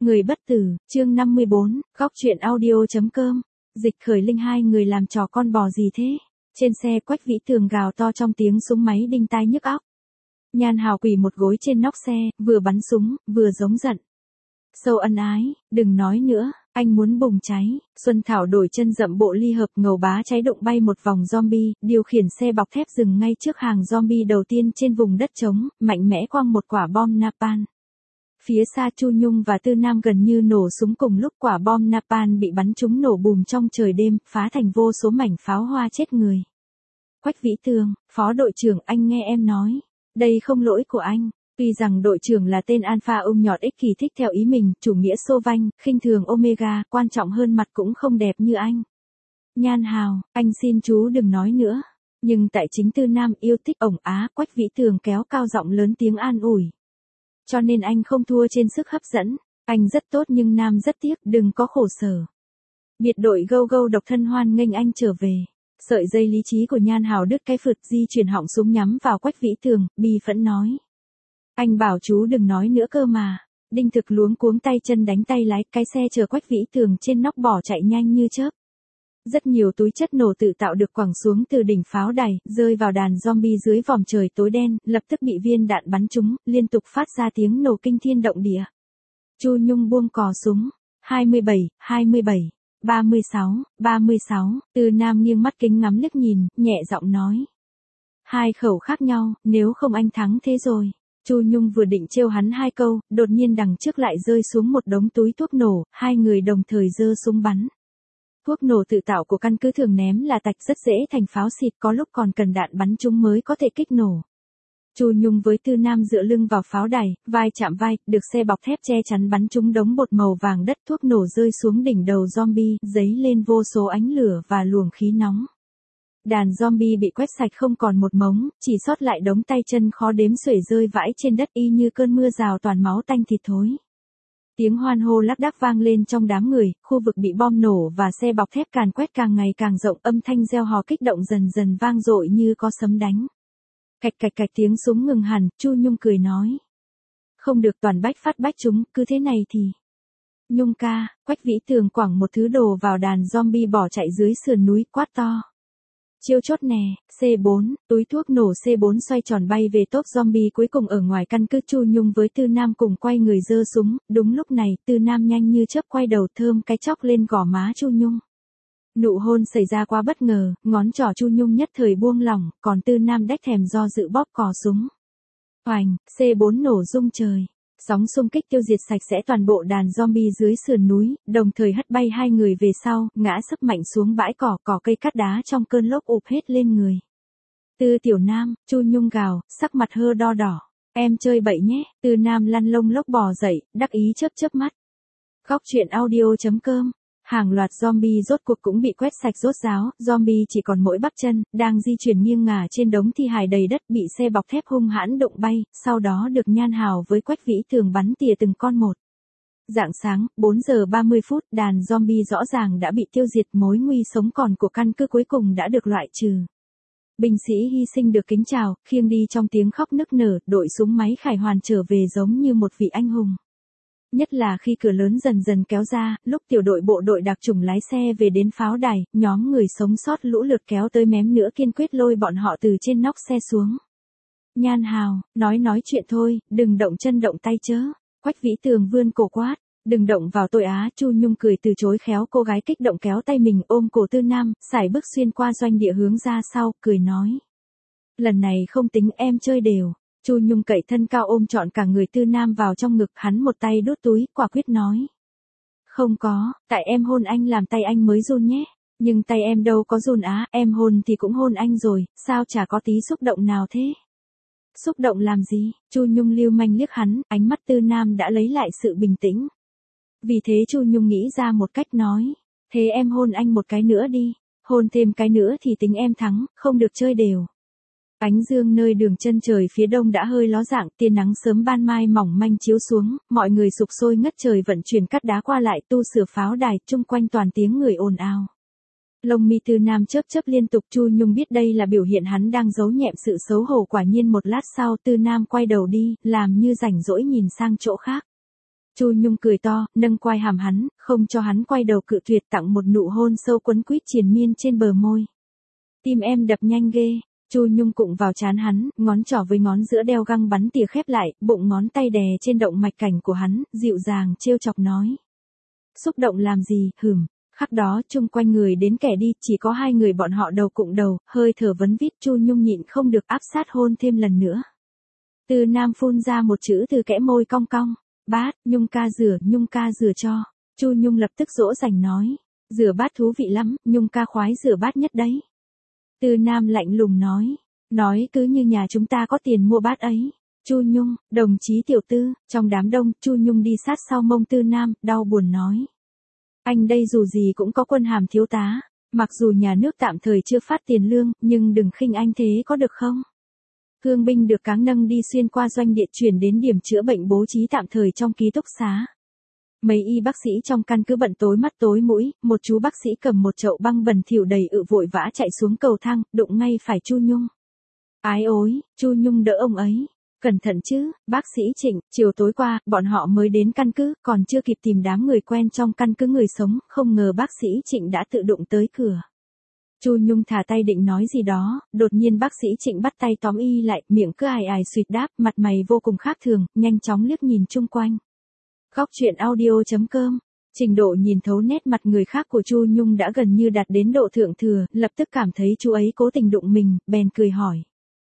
Người bất tử, chương 54, góc truyện audio.com. Dịch Khởi Linh hai người làm trò con bò gì thế? Trên xe Quách Vĩ Tường gào to trong tiếng súng máy đinh tai nhức óc. Nhan Hào quỳ một gối trên nóc xe, vừa bắn súng, vừa giống giận. Sâu ân ái, đừng nói nữa, anh muốn bùng cháy. Xuân Thảo đổi chân dậm bộ ly hợp ngầu bá cháy đụng bay một vòng zombie, điều khiển xe bọc thép dừng ngay trước hàng zombie đầu tiên trên vùng đất trống, mạnh mẽ quăng một quả bom napalm. Phía xa Chu Nhung và Tư Nam gần như nổ súng cùng lúc, quả bom napalm bị bắn trúng nổ bùm trong trời đêm, phá thành vô số mảnh pháo hoa chết người. Quách Vĩ Tường, phó đội trưởng, anh nghe em nói. Đây không lỗi của anh. Tuy rằng đội trưởng là tên Alpha nhọt ích kỳ thích theo ý mình, chủ nghĩa xô vanh, khinh thường Omega, quan trọng hơn mặt cũng không đẹp như anh. Nhan Hào, anh xin chú đừng nói nữa. Nhưng tại chính Tư Nam yêu thích ổng á, Quách Vĩ Tường kéo cao giọng lớn tiếng an ủi. Cho nên anh không thua trên sức hấp dẫn. Anh rất tốt nhưng Nam rất tiếc, đừng có khổ sở. Biệt đội Go Go độc thân hoan nghênh anh trở về. Sợi dây lý trí của Nhan Hào đứt cái phượt, di chuyển họng súng nhắm vào Quách Vĩ Tường, bi phẫn nói. Anh bảo chú đừng nói nữa cơ mà. Đinh Thực luống cuống tay chân đánh tay lái, cái xe chở Quách Vĩ Tường trên nóc bỏ chạy nhanh như chớp. Rất nhiều túi chất nổ tự tạo được quẳng xuống từ đỉnh pháo đài, rơi vào đàn zombie dưới vòm trời tối đen, lập tức bị viên đạn bắn trúng, liên tục phát ra tiếng nổ kinh thiên động địa. Chu Nhung buông cò súng. 27, 36, Tư Nam nghiêng mắt kính ngắm liếc nhìn, nhẹ giọng nói. Hai khẩu khác nhau, nếu không anh thắng thế rồi. Chu Nhung vừa định trêu hắn hai câu, đột nhiên đằng trước lại rơi xuống một đống túi thuốc nổ, hai người đồng thời giơ súng bắn. Thuốc nổ tự tạo của căn cứ thường ném là tạch, rất dễ thành pháo xịt, có lúc còn cần đạn bắn chúng mới có thể kích nổ. Chu Nhung với Tư Nam dựa lưng vào pháo đài, vai chạm vai, được xe bọc thép che chắn bắn trúng đống bột màu vàng đất, thuốc nổ rơi xuống đỉnh đầu zombie, dấy lên vô số ánh lửa và luồng khí nóng. Đàn zombie bị quét sạch không còn một mống, chỉ sót lại đống tay chân khó đếm xuể rơi vãi trên đất y như cơn mưa rào toàn máu tanh thịt thối. Tiếng hoan hô lác đác vang lên trong đám người, khu vực bị bom nổ và xe bọc thép càn quét càng ngày càng rộng, âm thanh reo hò kích động dần dần vang dội như có sấm đánh. Cạch cạch cạch tiếng súng ngừng hẳn, Chu Nhung cười nói. Không được, toàn bách phát bách chúng, cứ thế này thì. Nhung ca, Quách Vĩ Tường quẳng một thứ đồ vào đàn zombie bỏ chạy dưới sườn núi, quát to. Chiêu chốt nè, C4, túi thuốc nổ C4 xoay tròn bay về tốp zombie cuối cùng ở ngoài căn cứ. Chu Nhung với Tư Nam cùng quay người giơ súng, đúng lúc này, Tư Nam nhanh như chớp quay đầu thơm cái chóc lên gò má Chu Nhung. Nụ hôn xảy ra quá bất ngờ, ngón trỏ Chu Nhung nhất thời buông lỏng, còn Tư Nam đách thèm do dự bóp cò súng. Oành, C4 nổ rung trời. Sóng xung kích tiêu diệt sạch sẽ toàn bộ đàn zombie dưới sườn núi, đồng thời hất bay hai người về sau, ngã sấp mạnh xuống bãi cỏ, cỏ cây cát đá trong cơn lốc ụp hết lên người. Tư Tiểu Nam, Chu Nhung gào, sắc mặt hơ đo đỏ. Em chơi bậy nhé. Tư Nam lăn lông lốc bò dậy, đắc ý chớp chớp mắt. Góc truyện audio.com. Hàng loạt zombie rốt cuộc cũng bị quét sạch rốt ráo, zombie chỉ còn mỗi bắp chân, đang di chuyển nghiêng ngả trên đống thi hài đầy đất, bị xe bọc thép hung hãn đụng bay, sau đó được Nhan Hào với Quách Vĩ Tường bắn tỉa từng con một. Rạng sáng, 4 giờ 30 phút, đàn zombie rõ ràng đã bị tiêu diệt, mối nguy sống còn của căn cứ cuối cùng đã được loại trừ. Binh sĩ hy sinh được kính chào, khiêng đi trong tiếng khóc nức nở, đội súng máy khải hoàn trở về giống như một vị anh hùng. Nhất là khi cửa lớn dần dần kéo ra, lúc tiểu đội bộ đội đặc chủng lái xe về đến pháo đài, nhóm người sống sót lũ lượt kéo tới mém nữa kiên quyết lôi bọn họ từ trên nóc xe xuống. Nhan Hào, nói chuyện thôi, đừng động chân động tay chớ. Quách Vĩ Tường vươn cổ quát, đừng động vào tôi á. Chu Nhung cười từ chối khéo, cô gái kích động kéo tay mình ôm cổ Tư Nam, sải bước xuyên qua doanh địa hướng ra sau, cười nói. Lần này không tính, em chơi đều. Chu Nhung cậy thân cao ôm trọn cả người Tư Nam vào trong ngực, hắn một tay đút túi, quả quyết nói. Không có, tại em hôn anh làm tay anh mới run nhé. Nhưng tay em đâu có run á, em hôn thì cũng hôn anh rồi, sao chả có tí xúc động nào thế? Xúc động làm gì? Chu Nhung lưu manh liếc hắn, ánh mắt Tư Nam đã lấy lại sự bình tĩnh. Vì thế Chu Nhung nghĩ ra một cách nói. Thế em hôn anh một cái nữa đi, hôn thêm cái nữa thì tính em thắng, không được chơi đều. Ánh dương nơi đường chân trời phía đông đã hơi ló dạng, tia nắng sớm ban mai mỏng manh chiếu xuống, mọi người sục sôi ngất trời vận chuyển cát đá qua lại, tu sửa pháo đài, chung quanh toàn tiếng người ồn ào. Lông mi Tư Nam chớp chớp liên tục, Chu Nhung biết đây là biểu hiện hắn đang giấu nhẹm sự xấu hổ. Quả nhiên một lát sau Tư Nam quay đầu đi, làm như rảnh rỗi nhìn sang chỗ khác. Chu Nhung cười to, nâng quai hàm hắn, không cho hắn quay đầu cự tuyệt, tặng một nụ hôn sâu quấn quýt triền miên trên bờ môi. Tim em đập nhanh ghê. Chu Nhung cụng vào trán hắn, ngón trỏ với ngón giữa đeo găng bắn tỉa khép lại, bụng ngón tay đè trên động mạch cảnh của hắn, dịu dàng trêu chọc nói. Xúc động làm gì, hửm. Khắc đó chung quanh người đến kẻ đi, chỉ có hai người bọn họ đầu cụng đầu, hơi thở vấn vít. Chu Nhung nhịn không được áp sát hôn thêm lần nữa. Từ Nam phun ra một chữ từ kẽ môi cong cong. Bát, Nhung ca rửa cho. Chu Nhung lập tức dỗ dành nói. Rửa bát thú vị lắm, Nhung ca khoái rửa bát nhất đấy. Từ Nam lạnh lùng nói. Nói cứ như nhà chúng ta có tiền mua bát ấy. Chu Nhung, đồng chí tiểu tư. Trong đám đông, Chu Nhung đi sát sau mông Từ Nam, đau buồn nói. Anh đây dù gì cũng có quân hàm thiếu tá. Mặc dù nhà nước tạm thời chưa phát tiền lương, nhưng đừng khinh anh thế có được không? Thương binh được cáng nâng đi xuyên qua doanh địa chuyển đến điểm chữa bệnh bố trí tạm thời trong ký túc xá. Mấy y bác sĩ trong căn cứ bận tối mắt tối mũi, một chú bác sĩ cầm một chậu băng bẩn thỉu đầy ự vội vã chạy xuống cầu thang, đụng ngay phải Chu Nhung. Ái ối, Chu Nhung đỡ ông ấy. Cẩn thận chứ, bác sĩ Trịnh, chiều tối qua, bọn họ mới đến căn cứ, còn chưa kịp tìm đám người quen trong căn cứ người sống, không ngờ bác sĩ Trịnh đã tự đụng tới cửa. Chu Nhung thả tay định nói gì đó, đột nhiên bác sĩ Trịnh bắt tay tóm y lại, miệng cứ ài ài suýt đáp, mặt mày vô cùng khác thường, nhanh chóng liếc nhìn chung quanh. Góc truyện audio.com. Trình độ nhìn thấu nét mặt người khác của Chu Nhung đã gần như đạt đến độ thượng thừa, lập tức cảm thấy chú ấy cố tình đụng mình, bèn cười hỏi.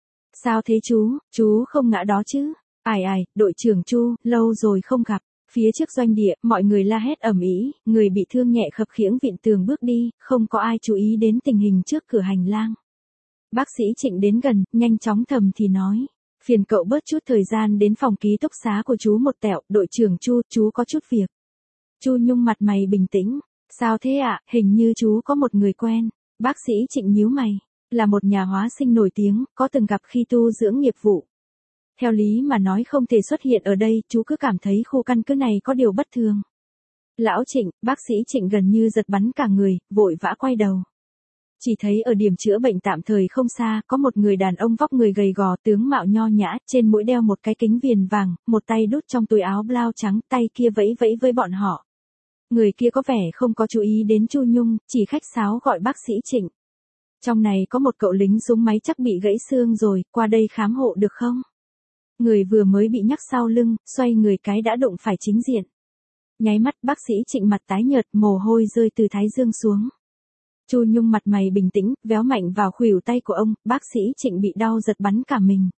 Sao thế chú không ngã đó chứ? Đội trưởng Chu, lâu rồi không gặp. Phía trước doanh địa, mọi người la hét ầm ĩ, người bị thương nhẹ khập khiễng vịn tường bước đi, không có ai chú ý đến tình hình trước cửa hành lang. Bác sĩ Trịnh đến gần, nhanh chóng thầm thì nói. Phiền cậu bớt chút thời gian đến phòng ký túc xá của chú một tẹo, đội trưởng Chu, chú có chút việc. Chu Nhung mặt mày bình tĩnh. Sao thế ạ, hình như chú có một người quen. Bác sĩ Trịnh nhíu mày. Là một nhà hóa sinh nổi tiếng, có từng gặp khi tu dưỡng nghiệp vụ. Theo lý mà nói không thể xuất hiện ở đây, chú cứ cảm thấy khu căn cứ này có điều bất thường. Lão Trịnh, bác sĩ Trịnh gần như giật bắn cả người, vội vã quay đầu. Chỉ thấy ở điểm chữa bệnh tạm thời không xa, có một người đàn ông vóc người gầy gò, tướng mạo nho nhã, trên mũi đeo một cái kính viền vàng, một tay đút trong túi áo blau trắng, tay kia vẫy vẫy với bọn họ. Người kia có vẻ không có chú ý đến Chu Nhung, chỉ khách sáo gọi bác sĩ Trịnh. Trong này có một cậu lính súng máy chắc bị gãy xương rồi, qua đây khám hộ được không? Người vừa mới bị nhắc sau lưng, xoay người cái đã đụng phải chính diện. Nháy mắt bác sĩ Trịnh mặt tái nhợt, mồ hôi rơi từ thái dương xuống. Chu Nhung mặt mày bình tĩnh, véo mạnh vào khuỷu tay của ông, bác sĩ Trịnh bị đau giật bắn cả mình.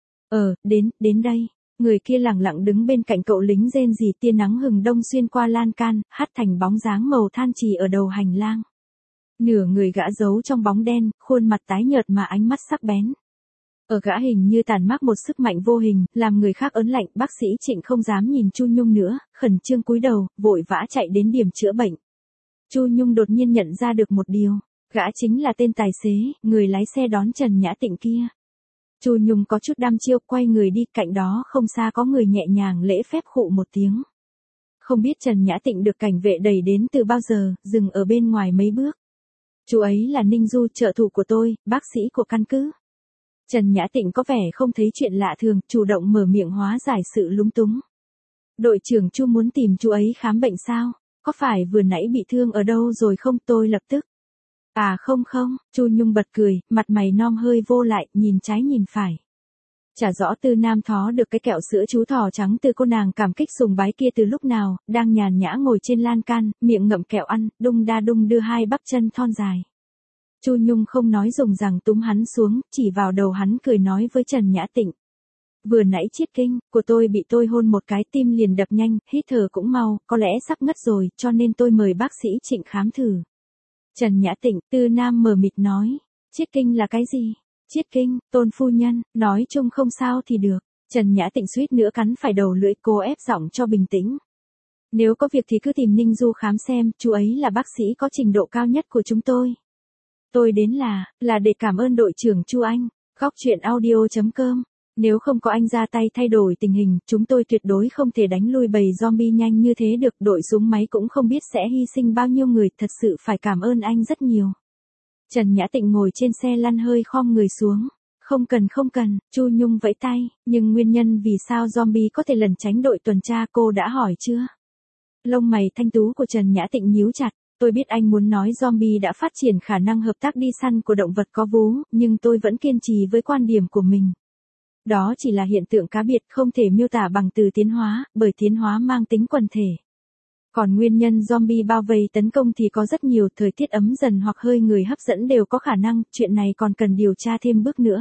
Đến đây. Người kia lẳng lặng đứng bên cạnh cậu lính rên rỉ, tia nắng hừng đông xuyên qua lan can, hắt thành bóng dáng màu than trì ở đầu hành lang. Nửa người gã giấu trong bóng đen, khuôn mặt tái nhợt mà ánh mắt sắc bén. Ở gã hình như tàn mác một sức mạnh vô hình, làm người khác ớn lạnh, bác sĩ Trịnh không dám nhìn Chu Nhung nữa, khẩn trương cúi đầu, vội vã chạy đến điểm chữa bệnh. Chu Nhung đột nhiên nhận ra được một điều, gã chính là tên tài xế, người lái xe đón Trần Nhã Tịnh kia. Chu Nhung có chút đăm chiêu, quay người đi, cạnh đó không xa có người nhẹ nhàng lễ phép khụ một tiếng. Không biết Trần Nhã Tịnh được cảnh vệ đẩy đến từ bao giờ, dừng ở bên ngoài mấy bước. Chú ấy là Ninh Du, trợ thủ của tôi, bác sĩ của căn cứ. Trần Nhã Tịnh có vẻ không thấy chuyện lạ thường, chủ động mở miệng hóa giải sự lúng túng. Đội trưởng Chu muốn tìm chú ấy khám bệnh sao? Có phải vừa nãy bị thương ở đâu rồi không? Tôi lập tức. À không, Chu Nhung bật cười, mặt mày non hơi vô lại, nhìn trái nhìn phải. Chả rõ Từ Nam thó được cái kẹo sữa chú thỏ trắng từ cô nàng cảm kích sùng bái kia từ lúc nào, đang nhàn nhã ngồi trên lan can, miệng ngậm kẹo ăn, đung đa đung đưa hai bắp chân thon dài. Chu Nhung không nói dùng rằng túm hắn xuống, chỉ vào đầu hắn cười nói với Trần Nhã Tịnh. Vừa nãy chiết kinh của tôi bị tôi hôn một cái, tim liền đập nhanh, hít thở cũng mau, có lẽ sắp ngất rồi, cho nên tôi mời bác sĩ Trịnh khám thử. Trần Nhã Tịnh, Từ Nam mờ mịt nói, chiết kinh là cái gì? Chiết kinh, Tôn phu nhân, nói chung không sao thì được. Trần Nhã Tịnh suýt nữa cắn phải đầu lưỡi, cô ép giọng cho bình tĩnh. Nếu có việc thì cứ tìm Ninh Du khám xem, chú ấy là bác sĩ có trình độ cao nhất của chúng tôi. Tôi đến là để cảm ơn đội trưởng Chu anh. Góc truyện audio.com. Nếu không có anh ra tay thay đổi tình hình, chúng tôi tuyệt đối không thể đánh lui bầy zombie nhanh như thế được. Đội súng máy cũng không biết sẽ hy sinh bao nhiêu người, thật sự phải cảm ơn anh rất nhiều. Trần Nhã Tịnh ngồi trên xe lăn hơi khom người xuống. Không cần, Chu Nhung vẫy tay, nhưng nguyên nhân vì sao zombie có thể lẩn tránh đội tuần tra cô đã hỏi chưa? Lông mày thanh tú của Trần Nhã Tịnh nhíu chặt, tôi biết anh muốn nói zombie đã phát triển khả năng hợp tác đi săn của động vật có vú, nhưng tôi vẫn kiên trì với quan điểm của mình. Đó chỉ là hiện tượng cá biệt không thể miêu tả bằng từ tiến hóa, bởi tiến hóa mang tính quần thể. Còn nguyên nhân zombie bao vây tấn công thì có rất nhiều, thời tiết ấm dần hoặc hơi người hấp dẫn đều có khả năng, chuyện này còn cần điều tra thêm bước nữa.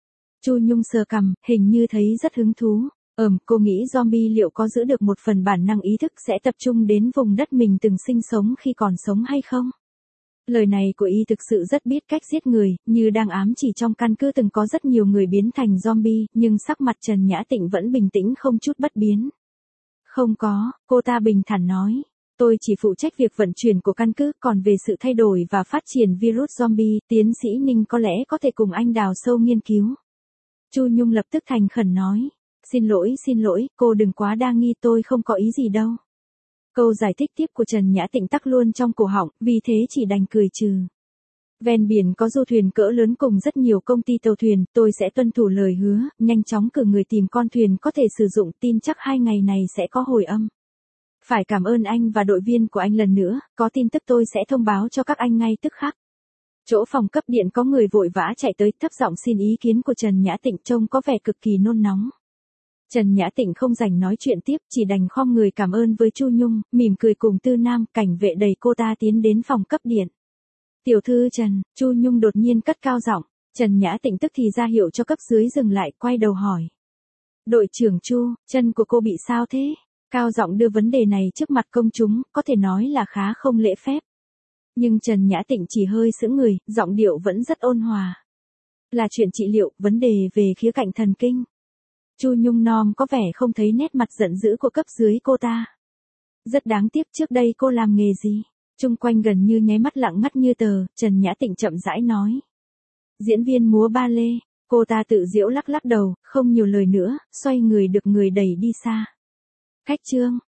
Chu Nhung sờ cằm, hình như thấy rất hứng thú. Cô nghĩ zombie liệu có giữ được một phần bản năng ý thức sẽ tập trung đến vùng đất mình từng sinh sống khi còn sống hay không? Lời này của y thực sự rất biết cách giết người, như đang ám chỉ trong căn cứ từng có rất nhiều người biến thành zombie, nhưng sắc mặt Trần Nhã Tịnh vẫn bình tĩnh không chút bất biến. Không có, cô ta bình thản nói. Tôi chỉ phụ trách việc vận chuyển của căn cứ, còn về sự thay đổi và phát triển virus zombie, tiến sĩ Ninh có lẽ có thể cùng anh đào sâu nghiên cứu. Chu Nhung lập tức thành khẩn nói. Xin lỗi, cô đừng quá đa nghi, tôi không có ý gì đâu. Câu giải thích tiếp của Trần Nhã Tịnh tắc luôn trong cổ họng, vì thế chỉ đành cười trừ. Ven biển có du thuyền cỡ lớn cùng rất nhiều công ty tàu thuyền, tôi sẽ tuân thủ lời hứa, nhanh chóng cử người tìm con thuyền có thể sử dụng, tin chắc 2 ngày này sẽ có hồi âm. Phải cảm ơn anh và đội viên của anh lần nữa, có tin tức tôi sẽ thông báo cho các anh ngay tức khắc. Chỗ phòng cấp điện có người vội vã chạy tới, thấp giọng xin ý kiến của Trần Nhã Tịnh, trông có vẻ cực kỳ nôn nóng. Trần Nhã Tịnh không rảnh nói chuyện tiếp, chỉ đành khom người cảm ơn với Chu Nhung, mỉm cười cùng Tư Nam, cảnh vệ đẩy cô ta tiến đến phòng cấp điện. Tiểu thư Trần, Chu Nhung đột nhiên cất cao giọng, Trần Nhã Tịnh tức thì ra hiệu cho cấp dưới dừng lại, quay đầu hỏi. Đội trưởng Chu, chân của cô bị sao thế? Cao giọng đưa vấn đề này trước mặt công chúng, có thể nói là khá không lễ phép. Nhưng Trần Nhã Tịnh chỉ hơi sững người, giọng điệu vẫn rất ôn hòa. Là chuyện trị liệu, vấn đề về khía cạnh thần kinh. Chu Nhung nom có vẻ không thấy nét mặt giận dữ của cấp dưới cô ta. Rất đáng tiếc, trước đây cô làm nghề gì? Chung quanh gần như nháy mắt lặng ngắt như tờ, Trần Nhã Tịnh chậm rãi nói. Diễn viên múa ba lê, cô ta tự giễu lắc lắc đầu, không nhiều lời nữa, xoay người được người đẩy đi xa. Khách trương,